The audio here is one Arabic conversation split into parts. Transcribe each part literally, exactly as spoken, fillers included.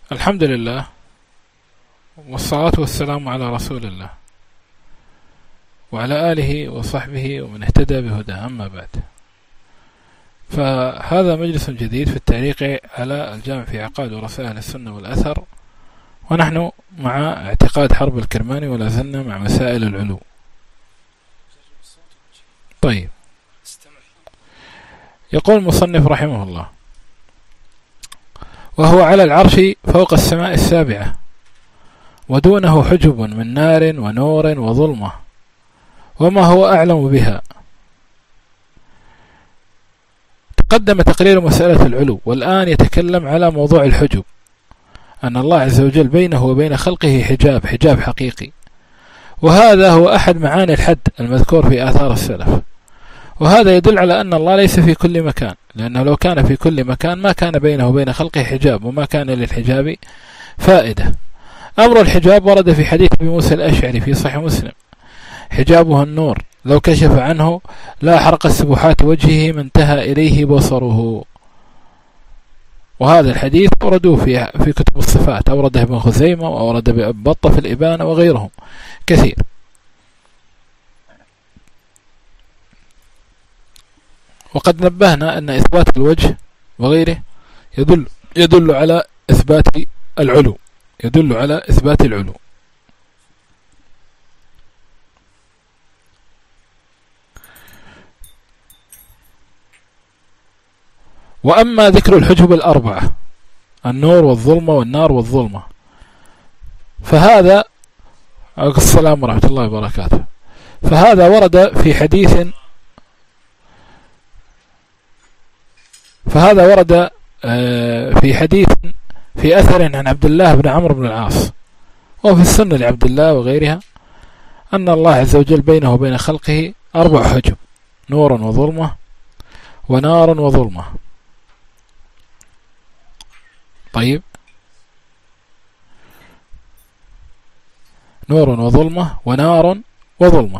الحمد لله، والصلاة والسلام على رسول الله وعلى آله وصحبه ومن اهتدى بهداه، أما بعد. فهذا مجلس جديد في التعليق على الجامع في عقائد ورسائل السنة والأثر، ونحن مع اعتقاد حرب الكرماني ولا زلنا مع مسائل العلو. طيب، يقول المصنف رحمه الله: وهو على العرش فوق السماء السابعة، ودونه حجب من نار ونور وظلمة، وما هو أعلم بها. تقدم تقرير مسألة العلو، والآن يتكلم على موضوع الحجب، أن الله عز وجل بينه وبين خلقه حجاب حجاب حقيقي، وهذا هو أحد معاني الحد المذكور في آثار السلف. وهذا يدل على أن الله ليس في كل مكان، لأنه لو كان في كل مكان ما كان بينه وبين خلقه حجاب، وما كان للحجاب فائدة. أمر الحجاب ورد في حديث أبي موسى الأشعري في صحيح مسلم: حجابها النور، لو كشف عنه لا حرق السبحات وجهه ما انتهى إليه بصره. وهذا الحديث أوردوه في في كتب الصفات، أورده ابن خزيمة وأورد ابن بطة في الإبانة وغيرهم كثير. وقد نبهنا أن إثبات الوجه وغيره يدل يدل على إثبات العلو، يدل على إثبات العلو. وأما ذكر الحجب الأربعة، النور والظلمة والنار والظلمة، فهذا السلام ورحمة الله وبركاته، فهذا ورد في حديث فهذا ورد في حديث في أثر عن عبد الله بن عمرو بن العاص، وفي السنة لعبد الله وغيرها، أن الله عز وجل بينه وبين خلقه أربع حجب: نور وظلمة ونار وظلمة. طيب، نور وظلمة ونار وظلمة.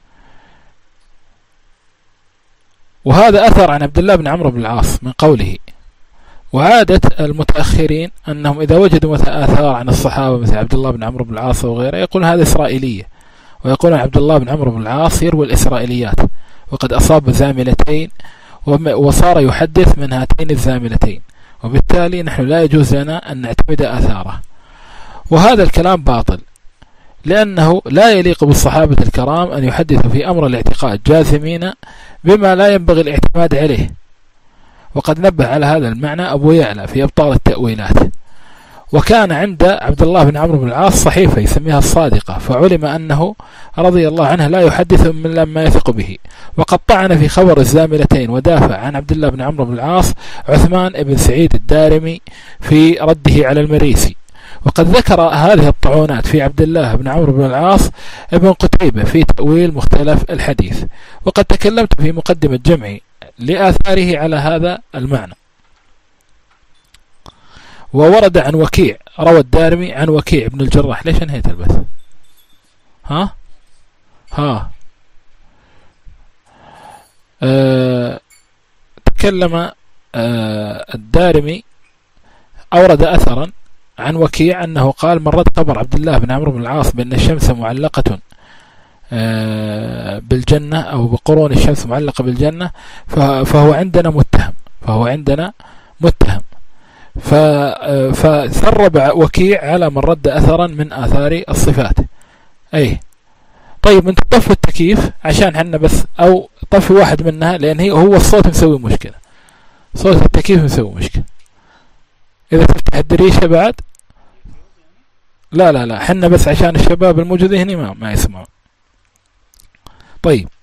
وهذا أثر عن عبد الله بن عمرو بن العاص من قوله. وعادة المتأخرين أنهم إذا وجدوا مثل آثار عن الصحابة مثل عبد الله بن عمرو بن العاص وغيره يقول هذا إسرائيلية، ويقول عبد الله بن عمرو بن العاص يروي الإسرائيليات، وقد أصاب زاملتين وصار يحدث من هاتين الزاملتين، وبالتالي نحن لا يجوز لنا أن نعتمد آثاره. وهذا الكلام باطل، لأنه لا يليق بالصحابة الكرام أن يحدثوا في أمر الاعتقاد جازمين بما لا ينبغي الاعتماد عليه. وقد نبه على هذا المعنى أبو يعلى في أبطال التأويلات. وكان عند عبد الله بن عمرو بن العاص صحيفة يسميها الصادقة، فعلم أنه رضي الله عنه لا يحدث من لما يثق به. وقد طعن في خبر الزاملتين ودافع عن عبد الله بن عمرو بن العاص عثمان بن سعيد الدارمي في رده على المريسي. وقد ذكر هذه الطعونات في عبد الله بن عمرو بن العاص ابن قتيبة في تأويل مختلف الحديث. وقد تكلمت في مقدمة جمعي لآثاره على هذا المعنى. وورد عن وكيع، روى الدارمي عن وكيع بن الجراح. ليش انهيت البث؟ ها ها أه تكلم أه الدارمي، أورد أثرا عن وكيع أنه قال: مرت خبر عبد الله بن عمرو بن العاص بأن الشمس معلقة أه بالجنة، أو بقرون الشمس معلقة بالجنة، فهو عندنا متهم فهو عندنا متهم فثرب وكيع على من رد أثرا من آثار الصفات. أي طيب، انت طفوا التكييف عشان حنا بس، أو طفي واحد منها، لأن هي هو الصوت مسوي مشكلة، صوت التكييف مسوي مشكلة. إذا تفتح الدريشة بعد، لا لا لا حنا بس عشان الشباب الموجودين هنا ما, ما يسمعون. طيب،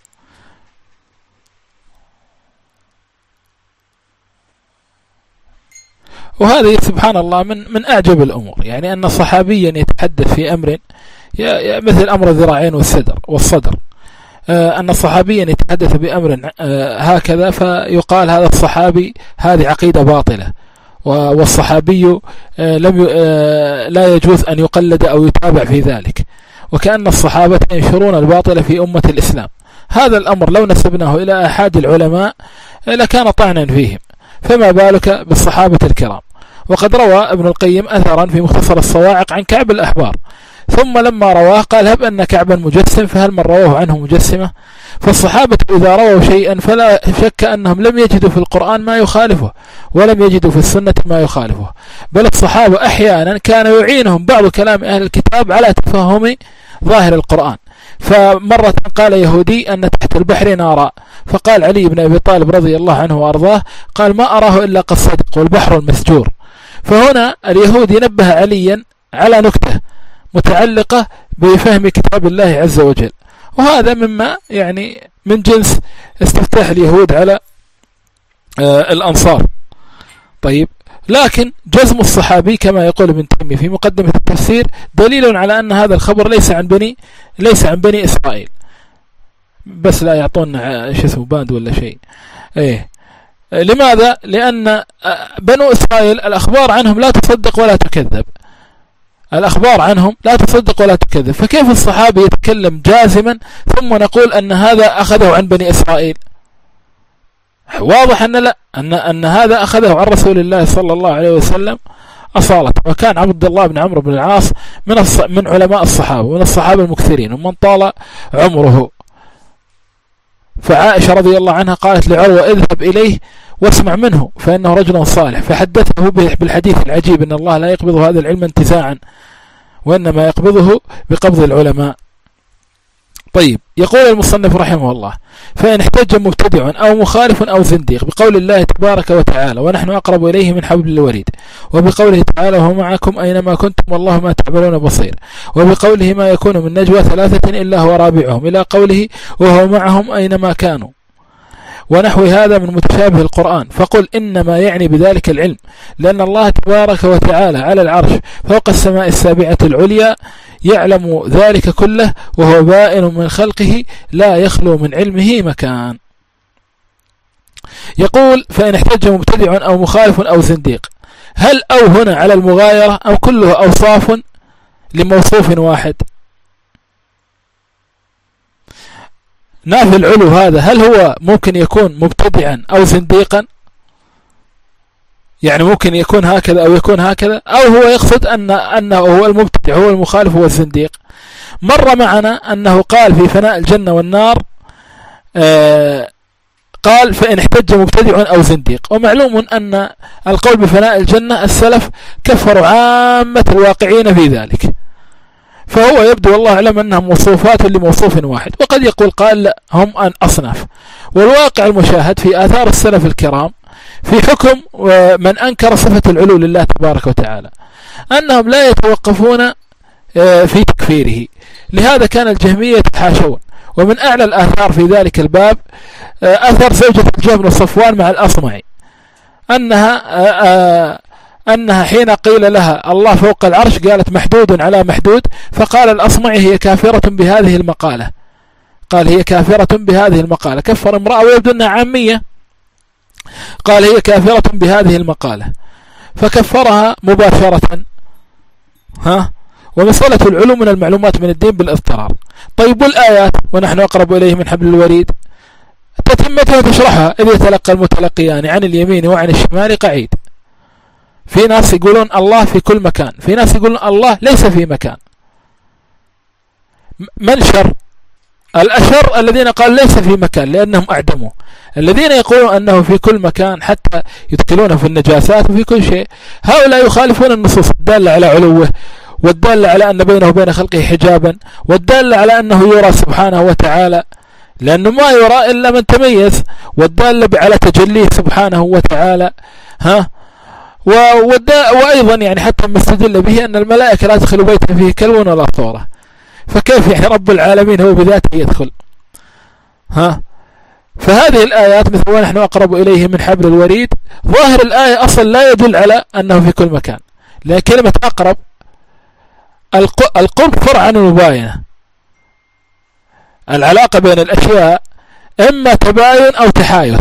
وهذا سبحان الله من من أعجب الأمور، يعني أن صحابيا يتحدث في أمر مثل أمر الذراعين والصدر والصدر آه أن صحابيا يتحدث بأمر آه هكذا، فيقال هذا الصحابي هذه عقيدة باطلة، والصحابي آه لم آه لا يجوز أن يقلد أو يتابع في ذلك، وكأن الصحابة ينشرون الباطل في أمة الإسلام. هذا الأمر لو نسبناه إلى أحد العلماء لكان طعنا فيهم، فما بالك بالصحابة الكرام. وقد روى ابن القيم أثرا في مختصر الصواعق عن كعب الأحبار، ثم لما رواه قال هب أن كعبا مجسم، فهل من رواه عنه مجسمة؟ فالصحابة إذا رووا شيئا فلا شك أنهم لم يجدوا في القرآن ما يخالفه، ولم يجدوا في السنة ما يخالفه، بل الصحابة أحيانا كان يعينهم بعض كلام أهل الكتاب على تفهم ظاهر القرآن. فمرة قال يهودي أن تحت البحر نارا، فقال علي بن أبي طالب رضي الله عنه وأرضاه قال ما أراه إلا قد صدق والبحر المسجور. فهنا اليهودي نبه عليا على نكتة متعلقة بفهم كتاب الله عز وجل، وهذا مما يعني من جنس استفتاح اليهود على آه الأنصار. طيب، لكن جزم الصحابي كما يقول ابن تيمية في مقدمة التفسير دليل على أن هذا الخبر ليس عن بني ليس عن بني إسرائيل، بس لا يعطون شو اسمه باند ولا شيء. إيه، لماذا؟ لأن بنو إسرائيل الأخبار عنهم لا تصدق ولا تكذب، الأخبار عنهم لا تصدق ولا تكذب، فكيف الصحابي يتكلم جازما ثم نقول أن هذا أخذه عن بني إسرائيل؟ واضح أن لا أن أن هذا أخذه عن رسول الله صلى الله عليه وسلم أصالة. وكان عبد الله بن عمرو بن العاص من الص... من علماء الصحابة، من الصحابة المكثرين ومن طال عمره. فعائشة رضي الله عنها قالت لعروة اذهب إليه واسمع منه فإنه رجل صالح، فحدثه بالحديث العجيب أن الله لا يقبض هذا العلم انتزاعا وإنما يقبضه بقبض العلماء. طيب، يقول المصنف رحمه الله فإن احتج مبتدع أو مخالف أو زنديق بقول الله تبارك وتعالى ونحن أقرب إليه من حبل الوريد، وبقوله تعالى وهو معكم أينما كنتم والله ما تعملون بصير، وبقوله ما يكون من نجوى ثلاثة إلا هو رابعهم، إلى قوله وهو معهم أينما كانوا، ونحو هذا من متشابه القرآن، فقل إنما يعني بذلك العلم، لأن الله تبارك وتعالى على العرش فوق السماء السابعة العليا يعلم ذلك كله، وهو بائن من خلقه لا يخلو من علمه مكان. يقول فإن احتج مبتدع أو مخالف أو زنديق، هل أو هنا على المغايرة أو كله أوصاف لموصوف واحد؟ نافي العلو هذا هل هو ممكن يكون مبتدعا أو زنديقا؟ يعني ممكن يكون هكذا أو يكون هكذا، أو هو يقصد أن أنه هو المبتدع هو المخالف هو الزنديق. مر معنا أنه قال في فناء الجنة والنار آه قال فإن احتج مبتدع أو زنديق، ومعلوم أن القول بفناء الجنة السلف كفروا عامة الواقعين في ذلك، فهو يبدو والله أعلم أنها موصوفات لموصوف واحد، وقد يقول قال لا هم أن أصناف. والواقع المشاهد في آثار السلف الكرام في حكم من أنكر صفة العلو لله تبارك وتعالى أنهم لا يتوقفون في تكفيره، لهذا كان الجهمية يتحاشون. ومن أعلى الآثار في ذلك الباب أثر زوجة الجهم بن صفوان مع الأصمعي أنها أنها حين قيل لها الله فوق العرش قالت محدود على محدود، فقال الأصمعي هي كافرة بهذه المقالة، قال هي كافرة بهذه المقالة، كفر امرأة ويبدو أنها عامية، قال هي كافرة بهذه المقالة فكفرها مباشرة. ها، ومسألة العلوم من المعلومات من الدين بالاضطرار. طيب، والآيات ونحن أقرب إليه من حبل الوريد تتمتها تشرحها إذ يتلقى المتلقيان عن اليمين وعن الشمال قعيد. في ناس يقولون الله في كل مكان، في ناس يقولون الله ليس في مكان. من شر؟ الأشر الذين قال ليس في مكان لأنهم أعدموا، الذين يقولون أنه في كل مكان حتى يدخلونه في النجاسات وفي كل شيء، هؤلاء يخالفون النصوص الدالة على علوه والدالة على أن بينه وبين خلقه حجابا والدالة على أنه يرى سبحانه وتعالى لأنه ما يرى إلا من تميز، والدالة على تجليه سبحانه وتعالى. ها، وأيضا يعني حتى ما استدل به أن الملائكة لا تدخل بيتا فيه كلب ولا صورة، فكيف يعني رب العالمين هو بذاته يدخل؟ ها، فهذه الآيات مثل ونحن أقرب إليه من حبل الوريد، ظاهر الآية أصلا لا يدل على أنه في كل مكان، لأن كلمة أقرب القرب فرع عن المباينة، العلاقة بين الأشياء إما تباين أو تحايل.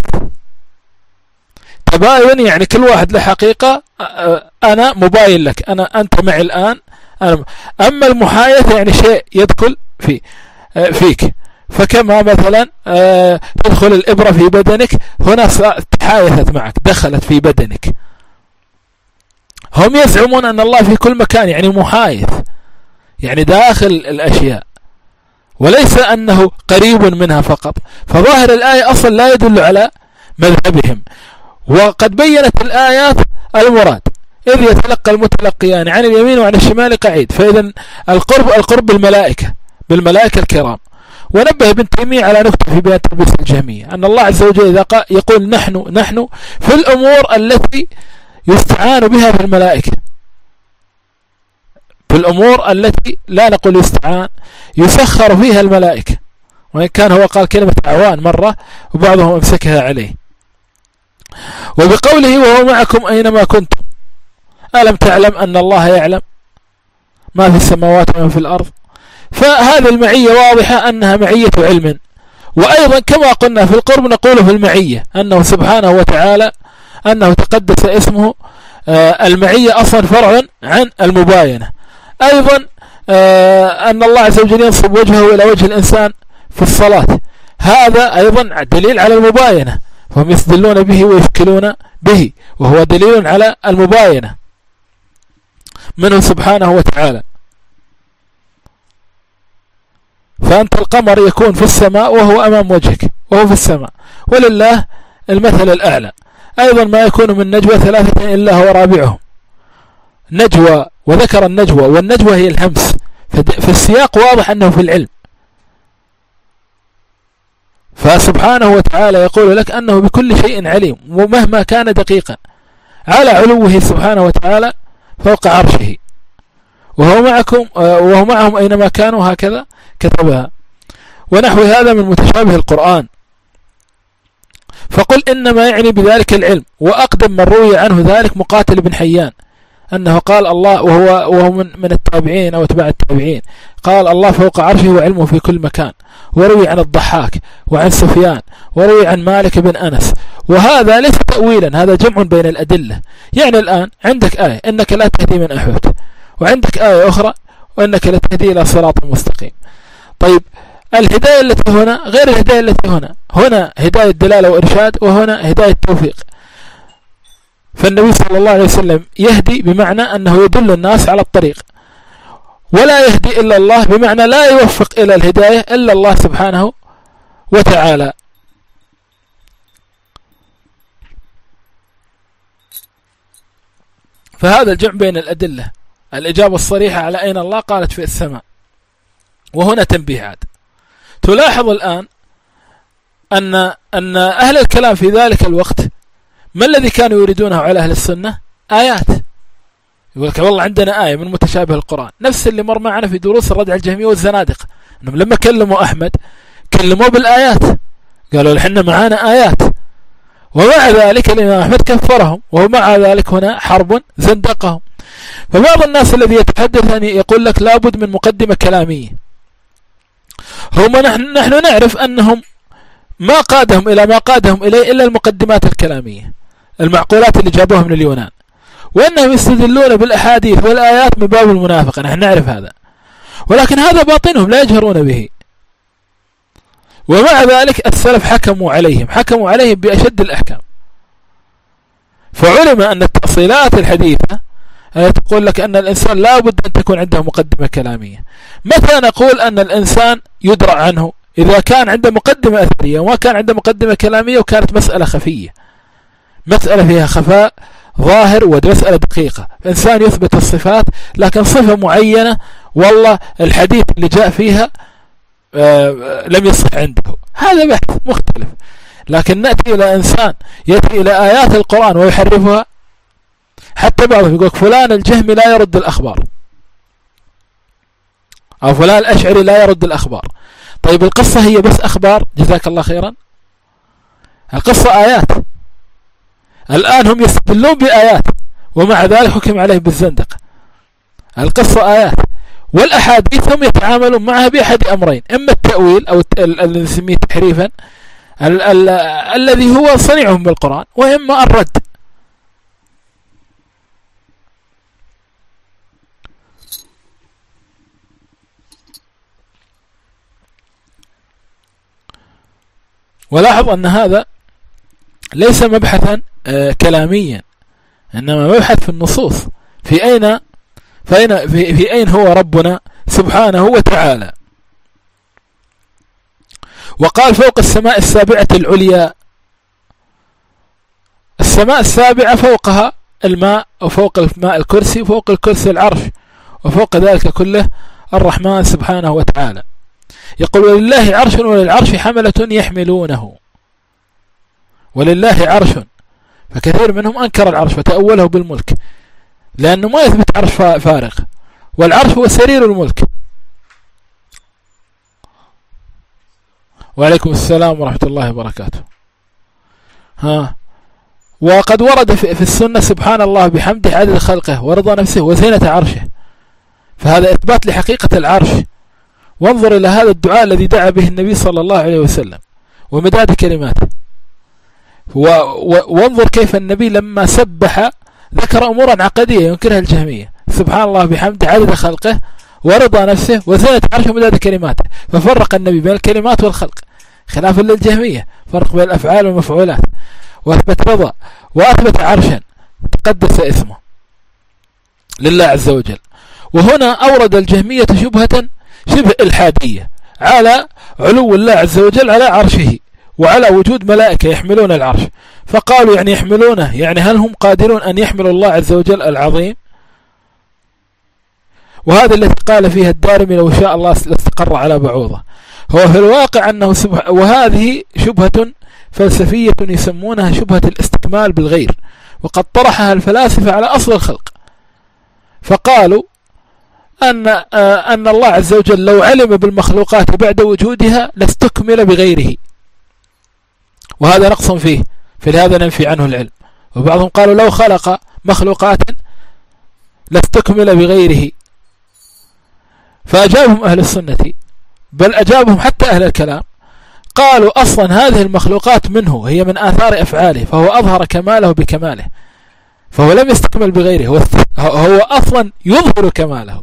تباين يعني كل واحد له حقيقة، أنا مباين لك، أنا أنت معي الآن أنا. أما المحايثة يعني شيء يدخل في فيك، فكما مثلا تدخل الإبرة في بدنك، هنا تحايثت معك دخلت في بدنك. هم يزعمون أن الله في كل مكان، يعني محايث، يعني داخل الأشياء، وليس أنه قريب منها فقط. فظاهر الآية أصلا لا يدل على مذهبهم، وقد بينت الآيات المراد، إذ يتلقى المتلقيان عن اليمين وعن الشمال قعيد. فإذا القرب القرب بالملائكة بالملائكة الكرام. ونبه ابن تيمية على نكتة في بيان تلبيس الجهمية، أن الله عز وجل إذا يقول نحن نحن في الأمور التي يستعان بها في الملائكة، في الأمور التي لا نقول يستعان، يسخر فيها الملائكة، وإن كان هو قال كلمة أعوان مرة وبعضهم أمسكها عليه. وبقوله وهو معكم أينما كنتم، ألم تعلم أن الله يعلم ما في السماوات وما في الأرض؟ فهذه المعية واضحة أنها معية علم. وأيضا كما قلنا في القرب نقول في المعية أنه سبحانه وتعالى أنه تقدس اسمه، المعية أصلا فرع عن المباينة. أيضا أن الله عز وجل ينصب وجهه إلى وجه الإنسان في الصلاة، هذا أيضا دليل على المباينة، فهم يستدلون به ويشكلون به، وهو دليل على المباينة منه سبحانه وتعالى. فأنت القمر يكون في السماء وهو أمام وجهك وهو في السماء، ولله المثل الأعلى. أيضا ما يكون من نجوى ثلاثة إلا هو رابعهم، نجوى، وذكر النجوى، والنجوى هي الهمس، في السياق واضح أنه في العلم. فسبحانه وتعالى يقول لك أنه بكل شيء عليم، ومهما كان دقيقا، على علوه سبحانه وتعالى فوق عرشه، وهو معكم وهو معهم أينما كانوا، هكذا كتبها. ونحو هذا من متشابه القرآن. فقل إنما يعني بذلك العلم. وأقدم من روي عنه ذلك مقاتل بن حيان، أنه قال الله، وهو, وهو من, من التابعين أو اتباع التابعين، قال الله فوق عرشه وعلمه في كل مكان. وروي عن الضحاك وعن سفيان وروي عن مالك بن أنس. وهذا ليس تأويلا، هذا جمع بين الأدلة. يعني الآن عندك آية إنك لا تهدي من أحببت، وعندك آية أخرى وإنك لا تهدي إلى صراط مستقيم. طيب الهداية التي هنا غير الهداية التي هنا، هنا هداية دلالة وإرشاد، وهنا هداية توفيق. فالنبي صلى الله عليه وسلم يهدي بمعنى أنه يدل الناس على الطريق، ولا يهدي إلا الله بمعنى لا يوفق إلى الهداية إلا الله سبحانه وتعالى. فهذا الجمع بين الأدلة. الإجابة الصريحة على أين الله قالت في السماء. وهنا تنبيهات. تلاحظ الآن أن أن أهل الكلام في ذلك الوقت ما الذي كانوا يريدونه على أهل السنة؟ آيات. يقول لك والله عندنا آية من متشابه القرآن، نفس اللي مر معنا في دروس الردع الجهمية والزنادقة، أنهم لما كلموا أحمد كلموا بالآيات، قالوا لحنا معانا آيات، ومع ذلك الإمام أحمد كفرهم، ومع ذلك هنا حرب زندقهم. فبعض الناس الذي يتحدث أن يقول لك لابد من مقدمة كلامية، هم نحن, نحن نعرف أنهم ما قادهم إلى ما قادهم إليه إلا المقدمات الكلامية، المعقولات اللي جابوها من اليونان، وأنهم يستدلون بالأحاديث والآيات من باب المنافقة، نحن نعرف هذا، ولكن هذا باطنهم لا يجهرون به. ومع ذلك السلف حكموا عليهم حكموا عليهم بأشد الأحكام. فعلم أن التأصيلات الحديثة تقول لك أن الإنسان لا بد أن تكون عنده مقدمة كلامية. متى نقول أن الإنسان يدرع عنه؟ إذا كان عنده مقدمة أثرية وما كان عنده مقدمة كلامية، وكانت مسألة خفية، مسألة فيها خفاء ظاهر ومسألة دقيقة. إنسان يثبت الصفات لكن صفة معينة والله الحديث اللي جاء فيها آه لم يصح عنده، هذا بحث مختلف. لكن نأتي إلى إنسان يأتي إلى آيات القرآن ويحرفها، حتى بعضهم يقول فلان الجهمي لا يرد الأخبار، أو فلان الأشعري لا يرد الأخبار. طيب القصة هي بس أخبار؟ جزاك الله خيرا. القصة آيات. الآن هم يستدلون بآيات ومع ذلك حكم عليه بالزندقة. القصة آيات، والأحاديث هم يتعاملون معها بأحد أمرين، إما التأويل أو الذي نسميه تحريفا ال ال الذي هو صنيعهم بالقرآن، وإما الرد. ولاحظ أن هذا ليس مبحثا آه كلاميا، إنما مبحث في النصوص. في أين فأين في, في أين هو ربنا سبحانه وتعالى. وقال فوق السماء السابعة العليا. السماء السابعة فوقها الماء، وفوق الماء الكرسي، وفوق الكرسي العرش، وفوق ذلك كله الرحمن سبحانه وتعالى. يقول ولله عرش وللعرش حملة يحملونه. ولله عرش، فكثير منهم أنكر العرش وتأوله بالملك، لأنه ما يثبت عرش فارغ، والعرش هو سرير الملك. وعليكم السلام ورحمة الله وبركاته. ها وقد ورد في السنة سبحان الله بحمده عدد خلقه ورضا نفسه وزينة عرشه، فهذا إثبات لحقيقة العرش. وانظر إلى هذا الدعاء الذي دعا به النبي صلى الله عليه وسلم ومداد كلماته. وانظر كيف النبي لما سبح ذكر أمورا عقدية ينكرها الجهمية. سبحان الله بحمده عدد خلقه ورضا نفسه وزينة عرشه ومداد كلماته، ففرق النبي بين الكلمات والخلق خلافا للجهمية، فرق بين الأفعال والمفعولات، وأثبت رضا وأثبت عرشا تقدس اسمه لله عز وجل. وهنا أورد الجهمية شبهة شبه الحادية على علو الله عز وجل على عرشه وعلى وجود ملائكة يحملون العرش، فقالوا يعني يحملونه، يعني هل هم قادرون أن يحملوا الله عز وجل العظيم؟ وهذا الذي قال فيها الدارمي لو شاء الله لاستقر على بعوضة. هو في الواقع أنه سبح... وهذه شبهة فلسفية يسمونها شبهة الاستكمال بالغير، وقد طرحها الفلاسفة على أصل الخلق، فقالوا أن أن الله عز وجل لو علم بالمخلوقات بعد وجودها لاستكمل بغيره، وهذا نقص فيه، فلهذا ننفي عنه العلم. وبعضهم قالوا لو خلق مخلوقات لاستكمل بغيره. فأجابهم أهل السنة، بل أجابهم حتى أهل الكلام، قالوا أصلا هذه المخلوقات منه، هي من آثار أفعاله، فهو أظهر كماله بكماله، فهو لم يستكمل بغيره، هو أصلا يظهر كماله.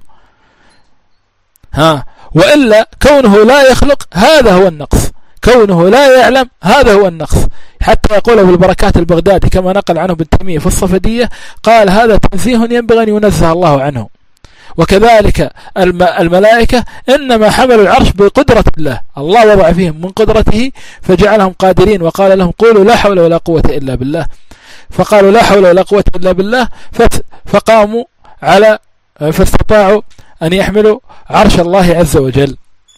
ها وإلا كونه لا يخلق هذا هو النقص، كونه لا يعلم هذا هو النقص. حتى يقول بالبركات البغدادي كما نقل عنه ابن تيمية في الصفدية، قال هذا تنزيه ينبغي أن ينزه الله عنه. وكذلك الملائكة إنما حملوا العرش بقدرة الله، الله وضع فيهم من قدرته فجعلهم قادرين، وقال لهم قولوا لا حول ولا قوة إلا بالله، فقالوا لا حول ولا قوة إلا بالله، فقاموا على فاستطاعوا أن يحملوا عرش الله عز وجل.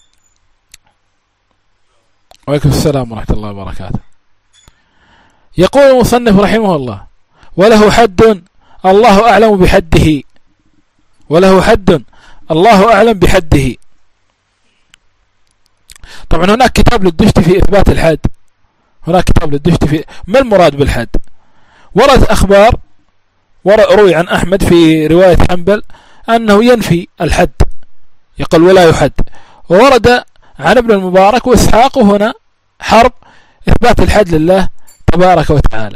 وعليكم السلام ورحمة الله وبركاته. يقول المصنف رحمه الله وله حد الله أعلم بحده، وله حد الله أعلم بحده. طبعا هناك كتاب للدشت في إثبات الحد، هناك كتاب للدشت في ما المراد بالحد. ورد أخبار روي عن أحمد في رواية حنبل أنه ينفي الحد، يقول ولا يحد. وورد عن ابن المبارك وإسحاق هنا حرب إثبات الحد لله تبارك وتعالى.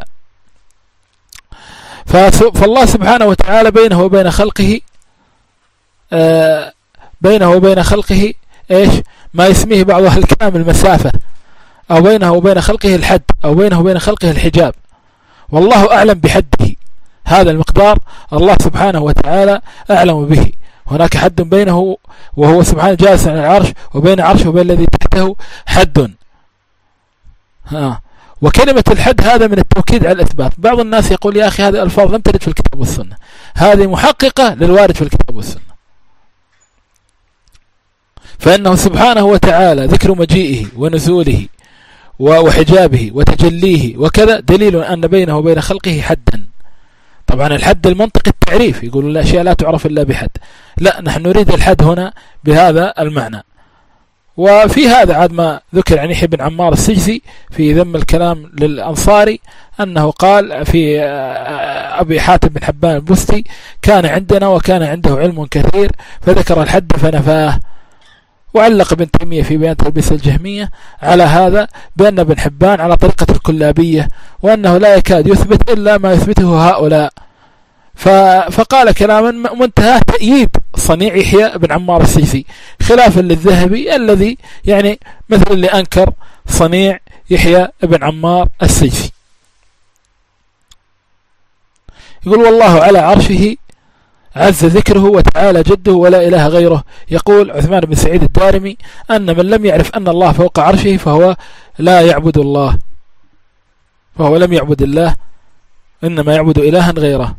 فالله سبحانه وتعالى بينه وبين خلقه آه بينه وبين خلقه إيش ما يسميه بعض أهل الكلام المسافة، أو بينه وبين خلقه الحد، أو بينه وبين خلقه الحجاب، والله أعلم بحده. هذا المقدار الله سبحانه وتعالى أعلم به. هناك حد بينه وهو سبحانه جالس على العرش، وبين عرشه وبين الذي تحته حد. ها وكلمة الحد هذا من التوكيد على الإثبات. بعض الناس يقول يا أخي هذه الألفاظ لم ترد في الكتاب والسنة، هذه محققة للوارد في الكتاب والسنة. فإنه سبحانه وتعالى ذكر مجيئه ونزوله وحجابه وتجليه وكذا دليل أن بينه وبين خلقه حدا. طبعا الحد المنطقي التعريف، يقولون الأشياء لا تعرف إلا بحد، لا نحن نريد الحد هنا بهذا المعنى. وفي هذا عاد ما ذكر عن يحيى بن عمار السجزي في ذم الكلام للأنصاري أنه قال في أبي حاتم بن حبان البستي كان عندنا وكان عنده علم كثير فذكر الحد فنفاه. وعلق ابن تيمية في بيان تلبيس الجهمية على هذا بأن ابن حبان على طريقة الكلابية، وأنه لا يكاد يثبت إلا ما يثبته هؤلاء. فقال كلاما منتهى تأييد صنيع يحيى بن عمار السجزي، خلافا للذهبي الذي يعني مثل اللي أنكر صنيع يحيى بن عمار السجزي. يقول والله على عرشه عز ذكره وتعالى جده ولا إله غيره. يقول عثمان بن سعيد الدارمي أن من لم يعرف أن الله فوق عرشه فهو لا يعبد الله، فهو لم يعبد الله، إنما يعبد إلها غيره.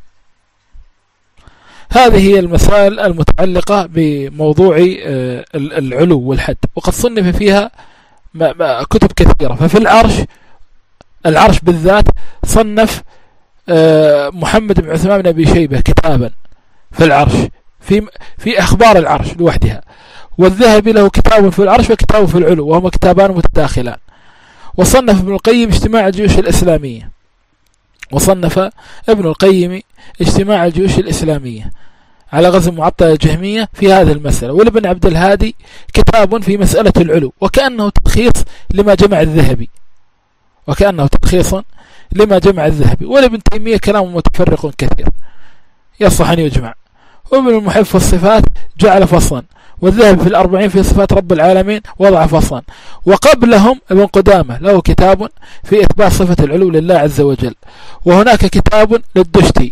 هذه هي المسائل المتعلقة بموضوع العلو والحد، وقد صنف فيها كتب كثيرة. ففي العرش، العرش بالذات صنف محمد بن عثمان بن أبي شيبة كتابا في العرش، في في أخبار العرش لوحدها، والذهبي له كتاب في العرش وكتاب في العلو، وهما كتابان متداخلان. وصنف ابن القيم اجتماع الجيوش الإسلامية، وصنف ابن القيم اجتماع الجيوش الإسلامية على غزو معطلة الجهمية في هذه المسألة. ولابن عبد الهادي كتاب في مسألة العلو، وكأنه تلخيص لما جمع الذهبي، وكأنه تلخيص لما جمع الذهبي. ولابن تيمية كلام متفرق كثير يصح أن يجمع. وابن المحب في الصفات جعل فصلا، والذهبي في الأربعين في صفات رب العالمين وضع فصلا. وقبلهم ابن قدامة له كتاب في إثبات صفة العلو لله عز وجل. وهناك كتاب للدشتي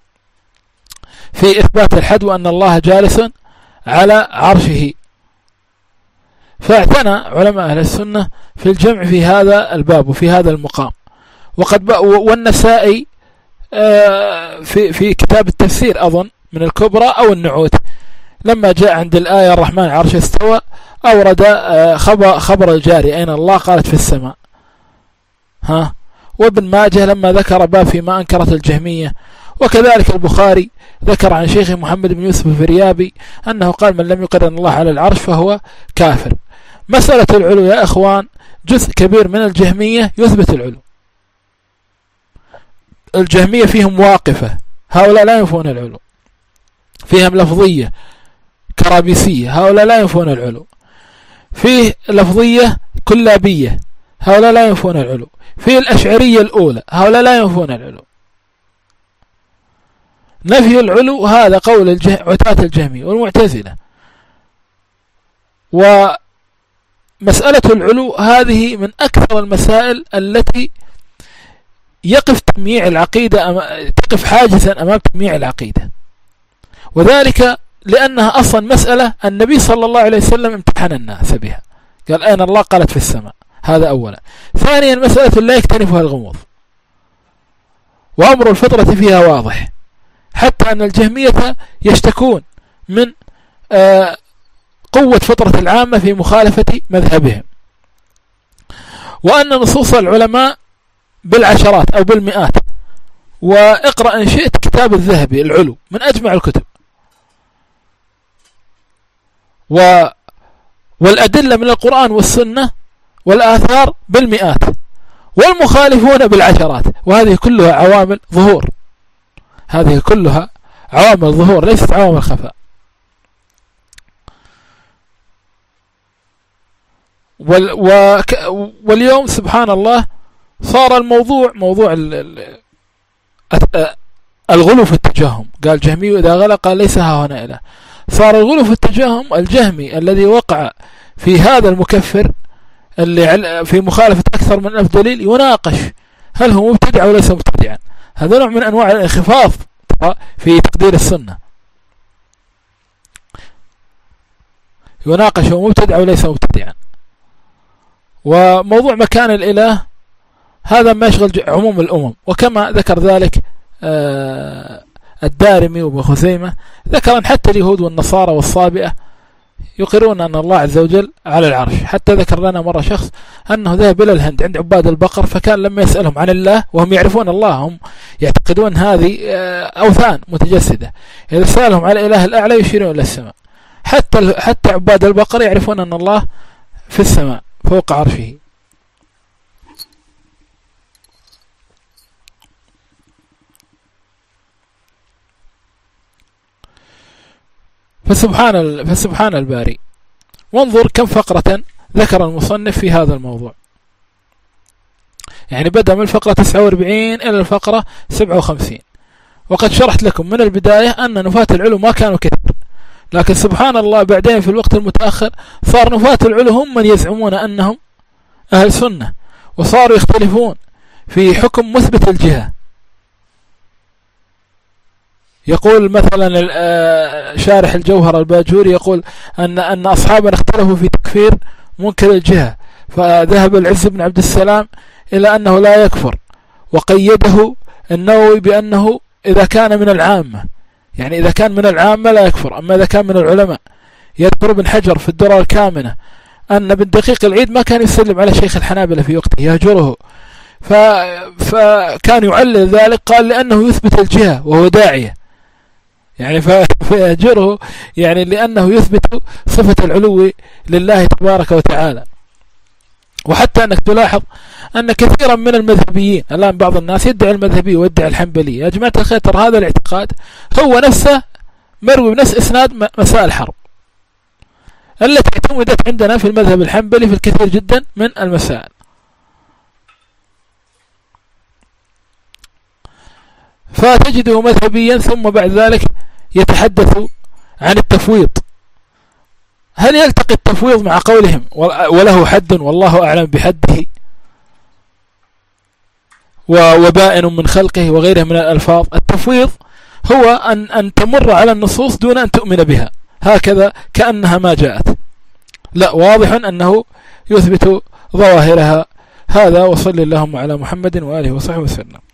في إثبات الحد وأن الله جالس على عرشه. فاعتنى علماء أهل السنة في الجمع في هذا الباب وفي هذا المقام. وقد والنسائي في في كتاب التفسير أظن من الكبرى أو النعوت، لما جاء عند الآية الرحمن عرش استوى أورد خبر خبر الجاري أين الله، قالت في السماء. ها. وابن ماجه لما ذكر باب فيما أنكرت الجهمية. وكذلك البخاري ذكر عن شيخ محمد بن يوسف الفريابي أنه قال من لم يقر أن الله على العرش فهو كافر. مسألة العلو يا أخوان جزء كبير من الجهمية يثبت العلو. الجهمية فيهم واقفة، هؤلاء لا ينفون العلو. فيهم لفظية كرابيسية، هؤلاء لا ينفون العلو. فيه لفظية كلابية، هؤلاء لا ينفون العلو. فيه الأشعرية الأولى، هؤلاء لا ينفون العلو. نفي العلو هذا قول الجه... عتاة الجهمية والمعتزلة. ومسألة العلو هذه من أكثر المسائل التي يقف تمييع العقيدة أم... تقف حاجزا أمام تمييع العقيدة، وذلك لأنها أصلا مسألة النبي صلى الله عليه وسلم امتحن الناس بها. قال أين الله؟ قالت في السماء. هذا أولا. ثانيا مسألة لا يكتنفها الغموض، وأمر الفطرة فيها واضح، حتى أن الجهمية يشتكون من آه قوة فطرة العامة في مخالفة مذهبهم، وأن نصوص العلماء بالعشرات أو بالمئات. واقرأ إن شئت كتاب الذهبي العلو من أجمع الكتب، و والأدلة من القرآن والسنة والآثار بالمئات، والمخالفون بالعشرات. وهذه كلها عوامل ظهور، هذه كلها عوامل ظهور ليست عوامل خفاء. وال وك واليوم سبحان الله صار الموضوع موضوع الغلو في التجهم. قال جهمي إذا غلق قال ليس ها هنا إله. صار الغلو في التجهم الجهمي الذي وقع في هذا المكفر اللي في مخالفة أكثر من ألف دليل يناقش هل هو مبتدع أو ليس مبتدعا. هذا نوع من أنواع الانخفاض في تقدير السنة. يناقش هو مبتدع أو ليس مبتدعا. وموضوع مكان الإله هذا ما يشغل عموم الأمم، وكما ذكر ذلك الدارمي وابن خزيمة ذكر أن حتى اليهود والنصارى والصابئة يقرون أن الله عز وجل على العرش. حتى ذكر لنا مرة شخص أنه ذهب إلى الهند عند عباد البقر، فكان لما يسألهم عن الله وهم يعرفون الله، هم يعتقدون هذه أوثان متجسدة، إذا سألهم على الإله الأعلى يشيرون إلى السماء. حتى حتى عباد البقر يعرفون أن الله في السماء فوق عرشه. فسبحان فسبحان الباري. وانظر كم فقرة ذكر المصنف في هذا الموضوع، يعني بدأ من الفقرة تسعة وأربعين إلى الفقرة سبعة وخمسين. وقد شرحت لكم من البداية أن نفاة العلو ما كانوا كثير، لكن سبحان الله بعدين في الوقت المتأخر صار نفاة العلو هم من يزعمون أنهم أهل سنة، وصاروا يختلفون في حكم مثبت الجهة. يقول مثلا شارح الجوهر الباجوري يقول أن أن أصحابنا اختلفوا في تكفير منكر الجهة، فذهب العز بن عبد السلام إلى أنه لا يكفر، وقيده النووي بأنه إذا كان من العامة، يعني إذا كان من العامة لا يكفر، أما إذا كان من العلماء. يذكر ابن حجر في الدرر الكامنة أن ابن دقيق العيد ما كان يسلم على شيخ الحنابلة في وقته، يهجره، فكان يعلل ذلك، قال لأنه يثبت الجهة وهو داعية، يعني فيهجره يعني لأنه يثبت صفة العلو لله تبارك وتعالى. وحتى أنك تلاحظ أن كثيرا من المذهبيين الآن بعض الناس يدعي المذهبي ويدعي الحنبلي. يا جماعة الخير، ترى هذا الاعتقاد هو نفسه مروي بنفس إسناد مسائل الحرب التي اعتمدت عندنا في المذهب الحنبلي في الكثير جدا من المسائل. فتجده مذهبيا ثم بعد ذلك يتحدث عن التفويض. هل يلتقي التفويض مع قولهم وله حد والله أعلم بحده وبائن من خلقه وغيره من الألفاظ؟ التفويض هو أن, أن تمر على النصوص دون أن تؤمن بها هكذا كأنها ما جاءت، لا، واضح أنه يثبت ظواهرها. هذا، وصلى اللهم على محمد وآله وصحبه وسلم.